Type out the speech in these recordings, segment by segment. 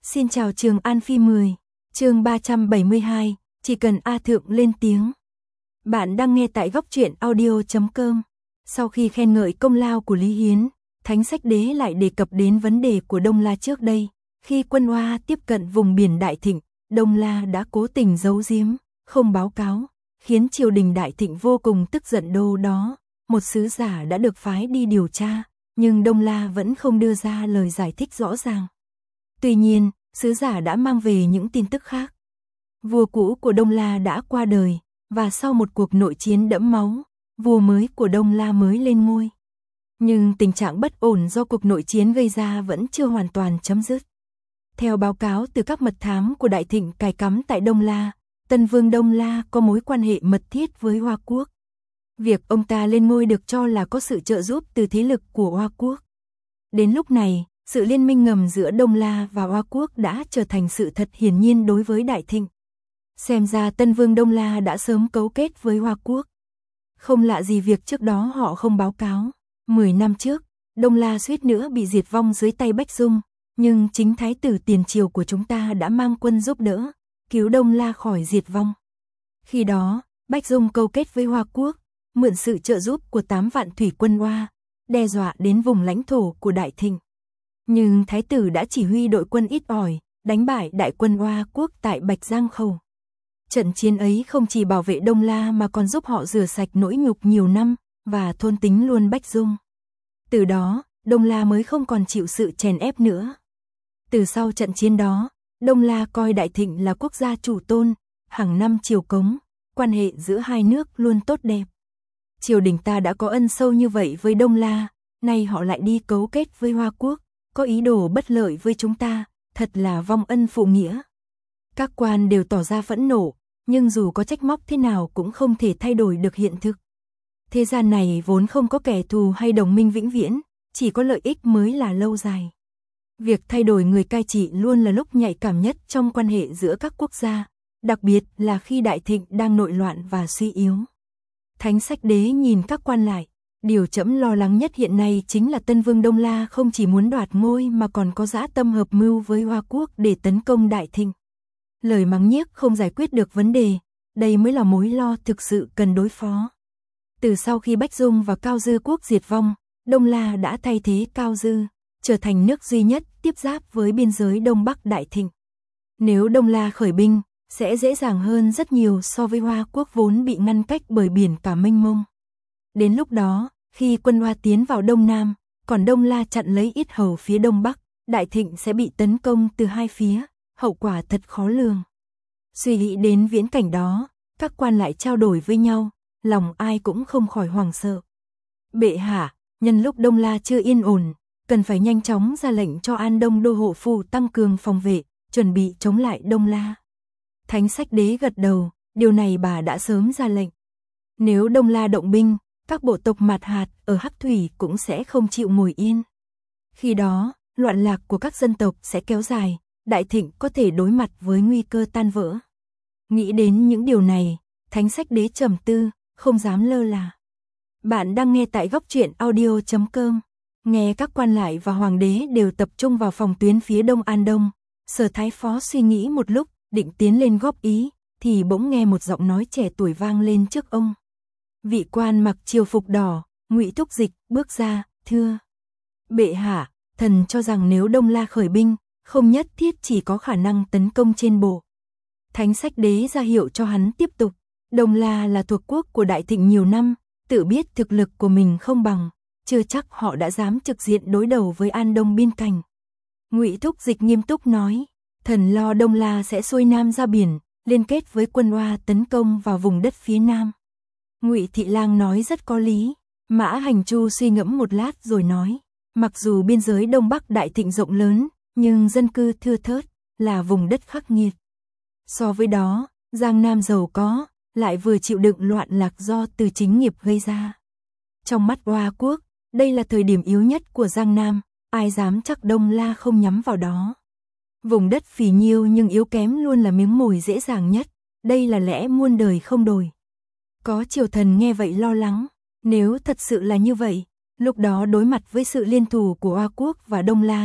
Xin chào Trường An Phi 10, chương 372, chỉ cần A Thượng lên tiếng. Bạn đang nghe tại góc truyện audio.com. Sau khi khen ngợi công lao của Lý Hiến, Thánh Sách Đế lại đề cập đến vấn đề của Đông La trước đây. Khi quân Oa tiếp cận vùng biển Đại Thịnh, Đông La đã cố tình giấu giếm, không báo cáo, khiến triều đình Đại Thịnh vô cùng tức giận. Đó, một sứ giả đã được phái đi điều tra, nhưng Đông La vẫn không đưa ra lời giải thích rõ ràng. Tuy nhiên, sứ giả đã mang về những tin tức khác. Vua cũ của Đông La đã qua đời, và sau một cuộc nội chiến đẫm máu, vua mới của Đông La mới lên ngôi. Nhưng tình trạng bất ổn do cuộc nội chiến gây ra vẫn chưa hoàn toàn chấm dứt. Theo báo cáo từ các mật thám của Đại Thịnh cài cắm tại Đông La, Tân Vương Đông La có mối quan hệ mật thiết với Hoa Quốc. Việc ông ta lên ngôi được cho là có sự trợ giúp từ thế lực của Hoa Quốc. Đến lúc này, sự liên minh ngầm giữa Đông La và Hoa Quốc đã trở thành sự thật hiển nhiên đối với Đại Thịnh. Xem ra Tân Vương Đông La đã sớm cấu kết với Hoa Quốc. Không lạ gì việc trước đó họ không báo cáo. 10 năm trước, Đông La suýt nữa bị diệt vong dưới tay Bách Dung, nhưng chính Thái tử tiền triều của chúng ta đã mang quân giúp đỡ, cứu Đông La khỏi diệt vong. Khi đó, Bách Dung câu kết với Hoa Quốc, mượn sự trợ giúp của 8 vạn thủy quân Hoa, đe dọa đến vùng lãnh thổ của Đại Thịnh. Nhưng Thái tử đã chỉ huy đội quân ít ỏi, đánh bại đại quân Hoa Quốc tại Bạch Giang Khẩu. Trận chiến ấy không chỉ bảo vệ Đông La mà còn giúp họ rửa sạch nỗi nhục nhiều năm, và thôn tính luôn Bách Dung. Từ đó, Đông La mới không còn chịu sự chèn ép nữa. Từ sau trận chiến đó, Đông La coi Đại Thịnh là quốc gia chủ tôn, hàng năm triều cống, quan hệ giữa hai nước luôn tốt đẹp. Triều đình ta đã có ân sâu như vậy với Đông La, nay họ lại đi cấu kết với Hoa Quốc, có ý đồ bất lợi với chúng ta, thật là vong ân phụ nghĩa. Các quan đều tỏ ra phẫn nộ, nhưng dù có trách móc thế nào cũng không thể thay đổi được hiện thực. Thế gian này vốn không có kẻ thù hay đồng minh vĩnh viễn, chỉ có lợi ích mới là lâu dài. Việc thay đổi người cai trị luôn là lúc nhạy cảm nhất trong quan hệ giữa các quốc gia, đặc biệt là khi Đại Thịnh đang nội loạn và suy yếu. Thánh Sách Đế nhìn các quan lại, điều trẫm lo lắng nhất hiện nay chính là Tân Vương Đông La không chỉ muốn đoạt ngôi mà còn có dã tâm hợp mưu với Hoa Quốc để tấn công Đại Thịnh. Lời mắng nhiếc không giải quyết được vấn đề, đây mới là mối lo thực sự cần đối phó. Từ sau khi Bách Dung và Cao Dư quốc diệt vong, Đông La đã thay thế Cao Dư, trở thành nước duy nhất tiếp giáp với biên giới Đông Bắc Đại Thịnh. Nếu Đông La khởi binh, sẽ dễ dàng hơn rất nhiều so với Hoa Quốc vốn bị ngăn cách bởi biển cả mênh mông. Đến lúc đó, khi quân Hoa tiến vào Đông Nam, còn Đông La chặn lấy Yết Hầu phía Đông Bắc, Đại Thịnh sẽ bị tấn công từ hai phía, hậu quả thật khó lường. Suy nghĩ đến viễn cảnh đó, các quan lại trao đổi với nhau, lòng ai cũng không khỏi hoảng sợ. Bệ hạ, nhân lúc Đông La chưa yên ổn, cần phải nhanh chóng ra lệnh cho An Đông đô hộ phủ tăng cường phòng vệ, chuẩn bị chống lại Đông La. Thánh Sách Đế gật đầu, điều này bà đã sớm ra lệnh. Nếu Đông La động binh, các bộ tộc Mạt Hạt ở Hắc Thủy cũng sẽ không chịu ngồi yên. Khi đó, loạn lạc của các dân tộc sẽ kéo dài, Đại Thịnh có thể đối mặt với nguy cơ tan vỡ. Nghĩ đến những điều này, Thánh Sách Đế trầm tư, không dám lơ là. Bạn đang nghe tại góc truyện audio.com. Nghe các quan lại và hoàng đế đều tập trung vào phòng tuyến phía đông An Đông. Sở Thái Phó suy nghĩ một lúc, định tiến lên góp ý, thì bỗng nghe một giọng nói trẻ tuổi vang lên trước ông. Vị quan mặc triều phục đỏ, Ngụy Thúc Dịch, bước ra, thưa. Bệ hạ, thần cho rằng nếu Đông La khởi binh, không nhất thiết chỉ có khả năng tấn công trên bộ. Thánh Sách Đế ra hiệu cho hắn tiếp tục. Đông La là thuộc quốc của Đại Thịnh nhiều năm, tự biết thực lực của mình không bằng, chưa chắc họ đã dám trực diện đối đầu với An Đông biên cảnh. Ngụy Thúc Dịch nghiêm túc nói, thần lo Đông La sẽ xuôi nam ra biển, liên kết với quân Hoa tấn công vào vùng đất phía nam. Ngụy Thị Lang nói rất có lý. Mã Hành Chu suy ngẫm một lát rồi nói, mặc dù biên giới Đông Bắc Đại Thịnh rộng lớn, nhưng dân cư thưa thớt, là vùng đất khắc nghiệt. So với đó, Giang Nam giàu có, lại vừa chịu đựng loạn lạc do từ chính nghiệp gây ra. Trong mắt Hoa Quốc, đây là thời điểm yếu nhất của Giang Nam, ai dám chắc Đông La không nhắm vào đó. Vùng đất phì nhiêu nhưng yếu kém luôn là miếng mồi dễ dàng nhất, đây là lẽ muôn đời không đổi. Có triều thần nghe vậy lo lắng, nếu thật sự là như vậy, lúc đó đối mặt với sự liên thủ của Hoa Quốc và Đông La,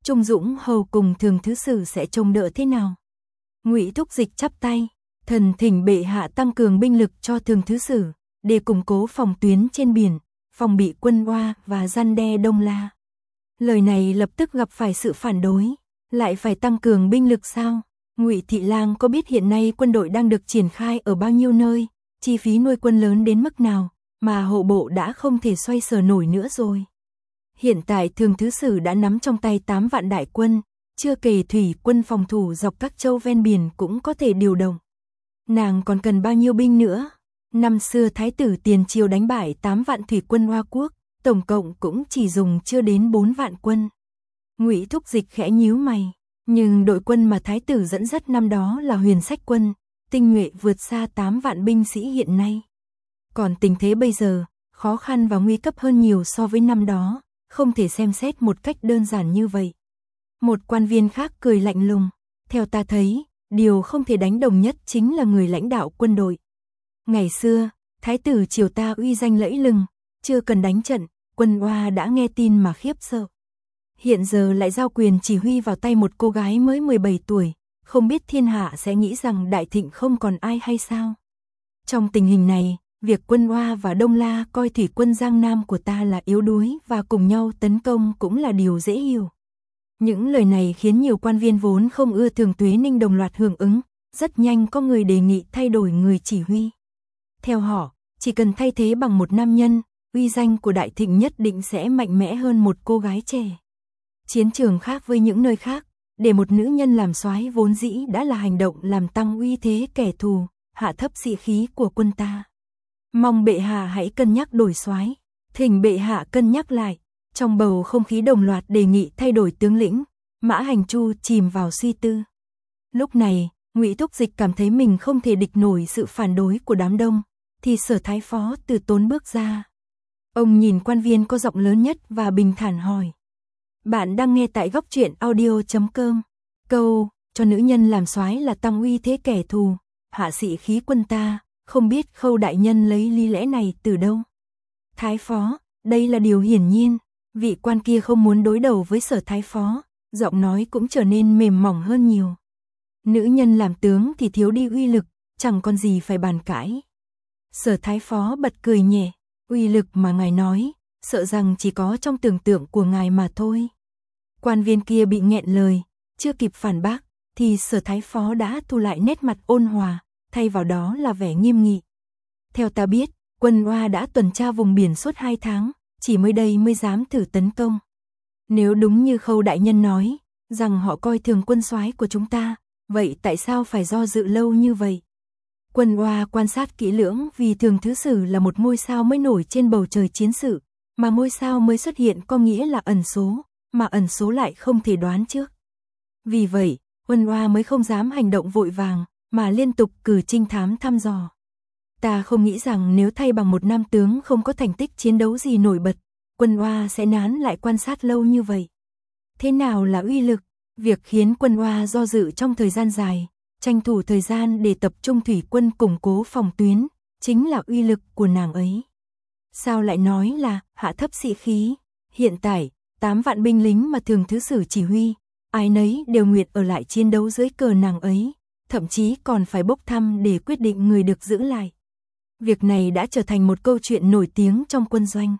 Trung Dũng Hầu cùng Thường Thứ Sử sẽ trông đỡ thế nào? Ngụy Thúc Dịch chắp tay, thần thỉnh bệ hạ tăng cường binh lực cho Thường Thứ Sử, để củng cố phòng tuyến trên biển, phòng bị quân Oa và răn đe Đông La. Lời này lập tức gặp phải sự phản đối, lại phải tăng cường binh lực sao? Ngụy Thị Lang có biết hiện nay quân đội đang được triển khai ở bao nhiêu nơi, chi phí nuôi quân lớn đến mức nào, mà hộ bộ đã không thể xoay sở nổi nữa rồi. Hiện tại Thường Thứ Sử đã nắm trong tay 8 vạn đại quân, chưa kể thủy quân phòng thủ dọc các châu ven biển cũng có thể điều động. Nàng còn cần bao nhiêu binh nữa? Năm xưa Thái tử Tiền Triều đánh bại 8 vạn thủy quân Hoa Quốc, tổng cộng cũng chỉ dùng chưa đến 4 vạn quân. Ngụy Thúc Dịch khẽ nhíu mày, nhưng đội quân mà Thái tử dẫn dắt năm đó là Huyền Sách quân, tinh nhuệ vượt xa 8 vạn binh sĩ hiện nay. Còn tình thế bây giờ, khó khăn và nguy cấp hơn nhiều so với năm đó, không thể xem xét một cách đơn giản như vậy. Một quan viên khác cười lạnh lùng, theo ta thấy, điều không thể đánh đồng nhất chính là người lãnh đạo quân đội. Ngày xưa, Thái tử triều ta uy danh lẫy lừng, chưa cần đánh trận, quân Oa đã nghe tin mà khiếp sợ. Hiện giờ lại giao quyền chỉ huy vào tay một cô gái mới 17 tuổi, không biết thiên hạ sẽ nghĩ rằng Đại Thịnh không còn ai hay sao? Trong tình hình này, việc quân Oa và Đông La coi thủy quân Giang Nam của ta là yếu đuối và cùng nhau tấn công cũng là điều dễ hiểu. Những lời này khiến nhiều quan viên vốn không ưa Thường Tuế Ninh đồng loạt hưởng ứng, rất nhanh có người đề nghị thay đổi người chỉ huy. Theo họ, chỉ cần thay thế bằng một nam nhân, uy danh của Đại Thịnh nhất định sẽ mạnh mẽ hơn một cô gái trẻ. Chiến trường khác với những nơi khác, để một nữ nhân làm soái vốn dĩ đã là hành động làm tăng uy thế kẻ thù, hạ thấp sĩ khí của quân ta. Mong bệ hạ hãy cân nhắc đổi soái, thỉnh bệ hạ cân nhắc lại. Trong bầu không khí đồng loạt đề nghị thay đổi tướng lĩnh, Mã Hành Chu chìm vào suy tư. Lúc này, Ngụy Thúc Dịch cảm thấy mình không thể địch nổi sự phản đối của đám đông, thì Sở Thái Phó từ tốn bước ra. Ông nhìn quan viên có giọng lớn nhất và bình thản hỏi. Bạn đang nghe tại góc truyện audio.com. Câu, cho nữ nhân làm soái là tăng uy thế kẻ thù, hạ sĩ khí quân ta, không biết Khâu đại nhân lấy lý lẽ này từ đâu. Thái Phó, đây là điều hiển nhiên. Vị quan kia không muốn đối đầu với Sở Thái Phó, giọng nói cũng trở nên mềm mỏng hơn nhiều. Nữ nhân làm tướng thì thiếu đi uy lực, chẳng còn gì phải bàn cãi. Sở Thái Phó bật cười nhẹ, uy lực mà ngài nói, sợ rằng chỉ có trong tưởng tượng của ngài mà thôi. Quan viên kia bị nghẹn lời, chưa kịp phản bác, thì Sở Thái Phó đã thu lại nét mặt ôn hòa, thay vào đó là vẻ nghiêm nghị. Theo ta biết, quân Oa đã tuần tra vùng biển suốt 2 tháng. Chỉ mới đây mới dám thử tấn công. Nếu đúng như Khâu đại nhân nói, rằng họ coi thường quân soái của chúng ta, vậy tại sao phải do dự lâu như vậy? Quân Oa quan sát kỹ lưỡng vì Thường Thứ Sử là một ngôi sao mới nổi trên bầu trời chiến sự, mà ngôi sao mới xuất hiện có nghĩa là ẩn số, mà ẩn số lại không thể đoán trước. Vì vậy, quân Oa mới không dám hành động vội vàng, mà liên tục cử trinh thám thăm dò. Ta không nghĩ rằng nếu thay bằng một nam tướng không có thành tích chiến đấu gì nổi bật, quân Oa sẽ nán lại quan sát lâu như vậy. Thế nào là uy lực? Việc khiến quân Oa do dự trong thời gian dài, tranh thủ thời gian để tập trung thủy quân củng cố phòng tuyến, chính là uy lực của nàng ấy. Sao lại nói là hạ thấp sĩ khí? Hiện tại, 8 vạn binh lính mà Thường Thứ Sử chỉ huy, ai nấy đều nguyện ở lại chiến đấu dưới cờ nàng ấy, thậm chí còn phải bốc thăm để quyết định người được giữ lại. Việc này đã trở thành một câu chuyện nổi tiếng trong quân doanh.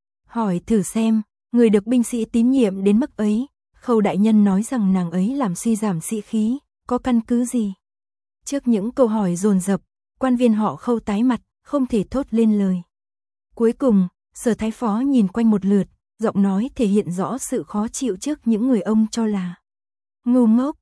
Hỏi thử xem, người được binh sĩ tín nhiệm đến mức ấy, Khâu đại nhân nói rằng nàng ấy làm suy giảm sĩ khí, có căn cứ gì? Trước những câu hỏi dồn dập, quan viên họ Khâu tái mặt, không thể thốt lên lời. Cuối cùng, Sở Thái Phó nhìn quanh một lượt, giọng nói thể hiện rõ sự khó chịu trước những người ông cho là ngu ngốc,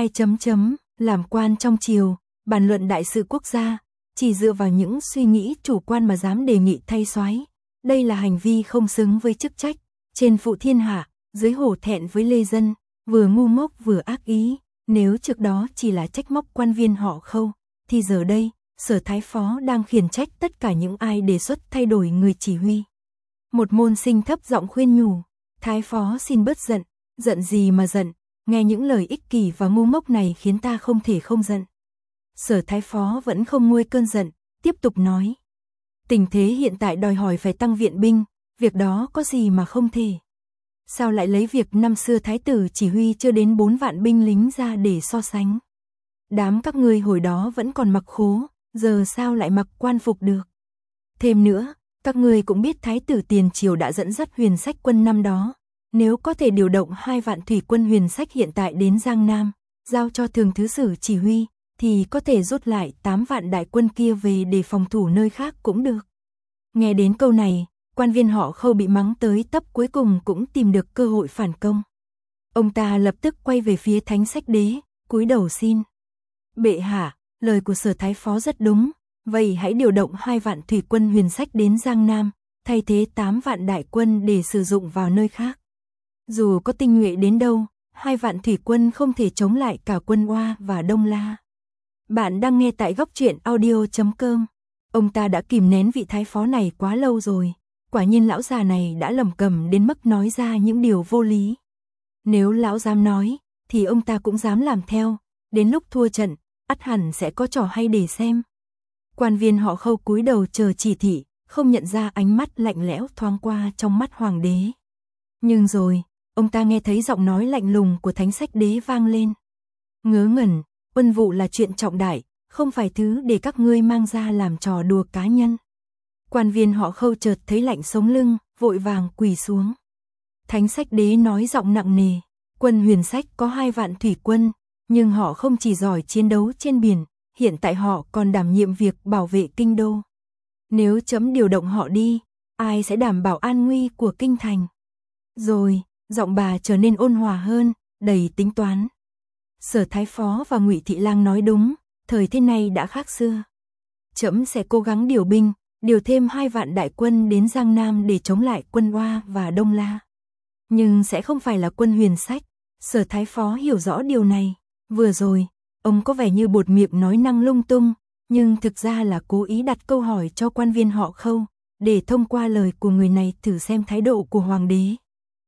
làm quan trong triều, bàn luận đại sự quốc gia, chỉ dựa vào những suy nghĩ chủ quan mà dám đề nghị thay soái, đây là hành vi không xứng với chức trách, trên phụ thiên hạ, dưới hổ thẹn với lê dân, vừa ngu ngốc vừa ác ý. Nếu trước đó chỉ là trách móc quan viên họ Khâu, thì giờ đây, Sở Thái Phó đang khiển trách tất cả những ai đề xuất thay đổi người chỉ huy. Một môn sinh thấp giọng khuyên nhủ, Thái Phó xin bớt giận, giận gì mà giận, nghe những lời ích kỷ và ngu ngốc này khiến ta không thể không giận. Sở Thái Phó vẫn không nguôi cơn giận, tiếp tục nói. Tình thế hiện tại đòi hỏi phải tăng viện binh, việc đó có gì mà không thể. Sao lại lấy việc năm xưa thái tử chỉ huy chưa đến 4 vạn binh lính ra để so sánh? Đám các ngươi hồi đó vẫn còn mặc khố, giờ sao lại mặc quan phục được? Thêm nữa, các ngươi cũng biết thái tử tiền triều đã dẫn dắt Huyền Sách quân năm đó, nếu có thể điều động 2 vạn thủy quân Huyền Sách hiện tại đến Giang Nam, giao cho thường thứ sử chỉ huy, thì có thể rút lại 8 vạn đại quân kia về để phòng thủ nơi khác cũng được. Nghe đến câu này, quan viên họ Khâu bị mắng tới tấp cuối cùng cũng tìm được cơ hội phản công. Ông ta lập tức quay về phía Thánh Sách Đế, cúi đầu xin. Bệ hạ, lời của Sở Thái Phó rất đúng, vậy hãy điều động 2 vạn thủy quân Huyền Sách đến Giang Nam, thay thế 8 vạn đại quân để sử dụng vào nơi khác. Dù có tinh nhuệ đến đâu, 2 vạn thủy quân không thể chống lại cả quân Oa và Đông La. Bạn đang nghe tại góc truyện audio.com. Ông ta đã kìm nén vị thái phó này quá lâu rồi, quả nhiên lão già này đã lầm cầm đến mức nói ra những điều vô lý. Nếu lão dám nói, thì ông ta cũng dám làm theo, đến lúc thua trận, ắt hẳn sẽ có trò hay để xem. Quan viên họ Khâu cúi đầu chờ chỉ thị, không nhận ra ánh mắt lạnh lẽo thoáng qua trong mắt hoàng đế. Nhưng rồi, ông ta nghe thấy giọng nói lạnh lùng của Thánh Sách Đế vang lên. Ngớ ngẩn, quân vụ là chuyện trọng đại, không phải thứ để các ngươi mang ra làm trò đùa cá nhân. Quan viên họ Khâu chợt thấy lạnh sống lưng, vội vàng quỳ xuống. Thánh Sách Đế nói giọng nặng nề, quân Huyền Sách có 2 vạn thủy quân, nhưng họ không chỉ giỏi chiến đấu trên biển, hiện tại họ còn đảm nhiệm việc bảo vệ kinh đô. Nếu chấm điều động họ đi, ai sẽ đảm bảo an nguy của kinh thành? Rồi, giọng bà trở nên ôn hòa hơn, đầy tính toán. Sở Thái Phó và Ngụy Thị Lang nói đúng, thời thế này đã khác xưa. Trẫm sẽ cố gắng điều binh, điều thêm 2 vạn đại quân đến Giang Nam để chống lại quân Oa và Đông La. Nhưng sẽ không phải là quân Huyền Sách. Sở Thái Phó hiểu rõ điều này. Vừa rồi, ông có vẻ như buột miệng nói năng lung tung, nhưng thực ra là cố ý đặt câu hỏi cho quan viên họ Khâu, để thông qua lời của người này thử xem thái độ của hoàng đế.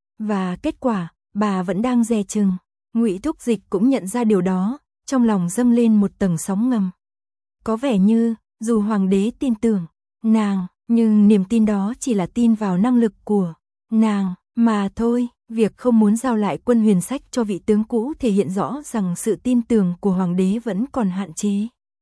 Và kết quả, bà vẫn đang dè chừng. Ngụy Thúc Dịch cũng nhận ra điều đó, trong lòng dâng lên một tầng sóng ngầm. Có vẻ như, dù hoàng đế tin tưởng nàng, nhưng niềm tin đó chỉ là tin vào năng lực của nàng mà thôi. Việc không muốn giao lại quân Huyền Sách cho vị tướng cũ thể hiện rõ rằng sự tin tưởng của hoàng đế vẫn còn hạn chế.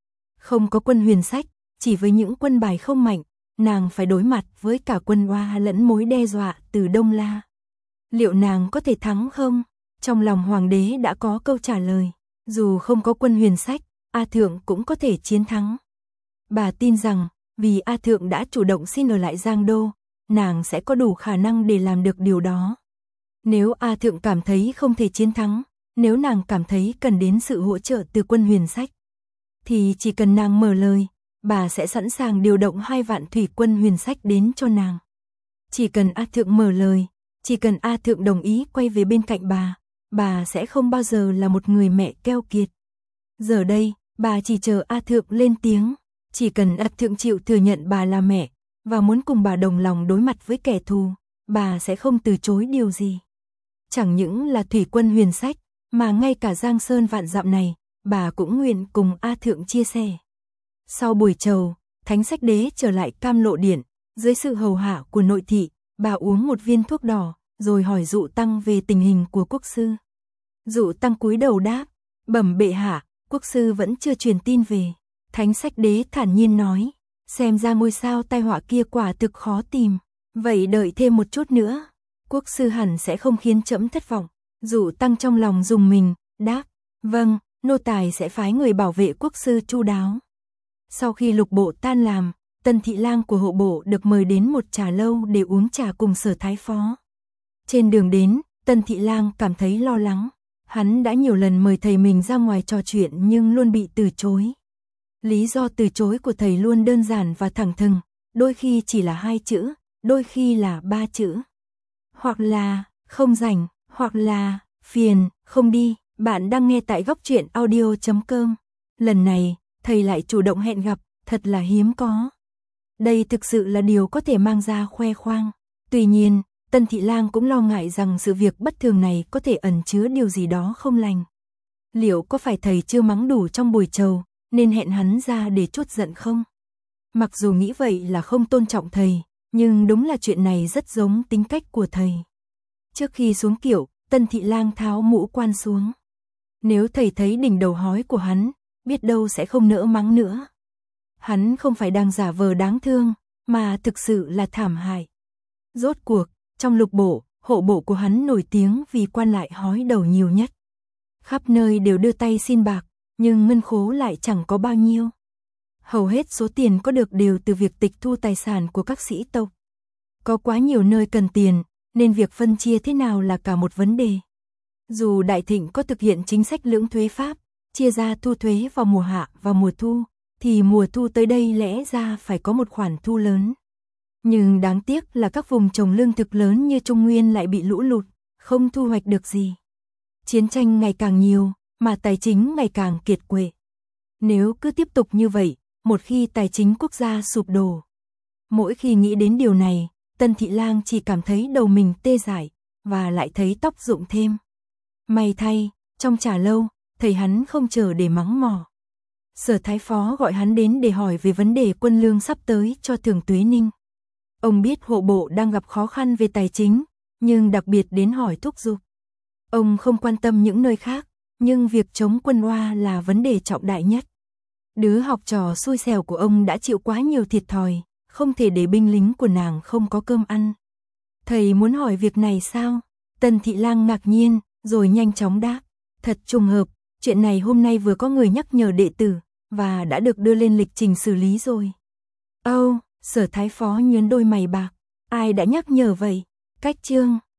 Không có quân Huyền Sách, chỉ với những quân bài không mạnh, nàng phải đối mặt với cả quân Oa lẫn mối đe dọa từ Đông La. Liệu nàng có thể thắng không? Trong lòng hoàng đế đã có câu trả lời. Dù không có quân Huyền Sách, A Thượng cũng có thể chiến thắng. Bà tin rằng, vì A Thượng đã chủ động xin ở lại Giang Đô, nàng sẽ có đủ khả năng để làm được điều đó. Nếu A Thượng cảm thấy không thể chiến thắng, nếu nàng cảm thấy cần đến sự hỗ trợ từ quân Huyền Sách, thì chỉ cần nàng mở lời, bà sẽ sẵn sàng điều động 2 vạn thủy quân Huyền Sách đến cho nàng. Chỉ cần A Thượng mở lời, chỉ cần A Thượng đồng ý quay về bên cạnh bà sẽ không bao giờ là một người mẹ keo kiệt. Giờ đây, bà chỉ chờ A Thượng lên tiếng, chỉ cần A Thượng chịu thừa nhận bà là mẹ, và muốn cùng bà đồng lòng đối mặt với kẻ thù, bà sẽ không từ chối điều gì. Chẳng những là thủy quân Huyền Sách, mà ngay cả Giang Sơn vạn dặm này, bà cũng nguyện cùng A Thượng chia sẻ. Sau buổi chầu, Thánh Sách Đế trở lại Cam Lộ Điện, dưới sự hầu hạ của nội thị, bà uống một viên thuốc đỏ, rồi hỏi Dụ Tăng về tình hình của quốc sư. Dụ Tăng cúi đầu đáp, bẩm bệ hạ, quốc sư vẫn chưa truyền tin về. Thánh Sách Đế thản nhiên nói, xem ra ngôi sao tai họa kia quả thực khó tìm, vậy đợi thêm một chút nữa, quốc sư hẳn sẽ không khiến trẫm thất vọng. Dụ Tăng trong lòng rùng mình, đáp, vâng, nô tài sẽ phái người bảo vệ quốc sư chu đáo. Sau khi lục bộ tan làm, Tân Thị Lang của hộ bộ được mời đến một trà lâu để uống trà cùng Sở Thái Phó. Trên đường đến, Tân Thị Lang cảm thấy lo lắng. Hắn đã nhiều lần mời thầy mình ra ngoài trò chuyện nhưng luôn bị từ chối. Lý do từ chối của thầy luôn đơn giản và thẳng thừng, đôi khi chỉ là 2 chữ, đôi khi là 3 chữ. Hoặc là, không rảnh, hoặc là, phiền, không đi. Bạn đang nghe tại góc truyện audio.com. Lần này, thầy lại chủ động hẹn gặp, thật là hiếm có. Đây thực sự là điều có thể mang ra khoe khoang. Tuy nhiên, Tân Thị Lang cũng lo ngại rằng sự việc bất thường này có thể ẩn chứa điều gì đó không lành. Liệu có phải thầy chưa mắng đủ trong buổi chầu, nên hẹn hắn ra để trút giận không? Mặc dù nghĩ vậy là không tôn trọng thầy, nhưng đúng là chuyện này rất giống tính cách của thầy. Trước khi xuống kiệu, Tân Thị Lang tháo mũ quan xuống. Nếu thầy thấy đỉnh đầu hói của hắn, biết đâu sẽ không nỡ mắng nữa. Hắn không phải đang giả vờ đáng thương, mà thực sự là thảm hại. Rốt cuộc, trong lục bộ, hộ bộ của hắn nổi tiếng vì quan lại hói đầu nhiều nhất. Khắp nơi đều đưa tay xin bạc, nhưng ngân khố lại chẳng có bao nhiêu. Hầu hết số tiền có được đều từ việc tịch thu tài sản của các sĩ tộc. Có quá nhiều nơi cần tiền, nên việc phân chia thế nào là cả một vấn đề. Dù Đại Thịnh có thực hiện chính sách lưỡng thuế pháp, chia ra thu thuế vào mùa hạ và mùa thu, thì mùa thu tới đây lẽ ra phải có một khoản thu lớn. Nhưng đáng tiếc là các vùng trồng lương thực lớn như Trung Nguyên lại bị lũ lụt, không thu hoạch được gì. Chiến tranh ngày càng nhiều, mà tài chính ngày càng kiệt quệ. Nếu cứ tiếp tục như vậy, một khi tài chính quốc gia sụp đổ. Mỗi khi nghĩ đến điều này, Tân Thị Lang chỉ cảm thấy đầu mình tê dại, và lại thấy tóc rụng thêm. May thay, trong trà lâu, thầy hắn không chờ để mắng mỏ. Sở Thái Phó gọi hắn đến để hỏi về vấn đề quân lương sắp tới cho Thường Tuế Ninh. Ông biết hộ bộ đang gặp khó khăn về tài chính, nhưng đặc biệt đến hỏi thúc giục. Ông không quan tâm những nơi khác, nhưng việc chống quân Oa là vấn đề trọng đại nhất. Đứa học trò xui xẻo của ông đã chịu quá nhiều thiệt thòi, không thể để binh lính của nàng không có cơm ăn. Thầy muốn hỏi việc này sao? Tân Thị Lang ngạc nhiên, rồi nhanh chóng đáp. Thật trùng hợp, chuyện này hôm nay vừa có người nhắc nhở đệ tử, và đã được đưa lên lịch trình xử lý rồi. Âu, Sở Thái Phó nhướng đôi mày bạc. Ai đã nhắc nhở vậy? Cách chương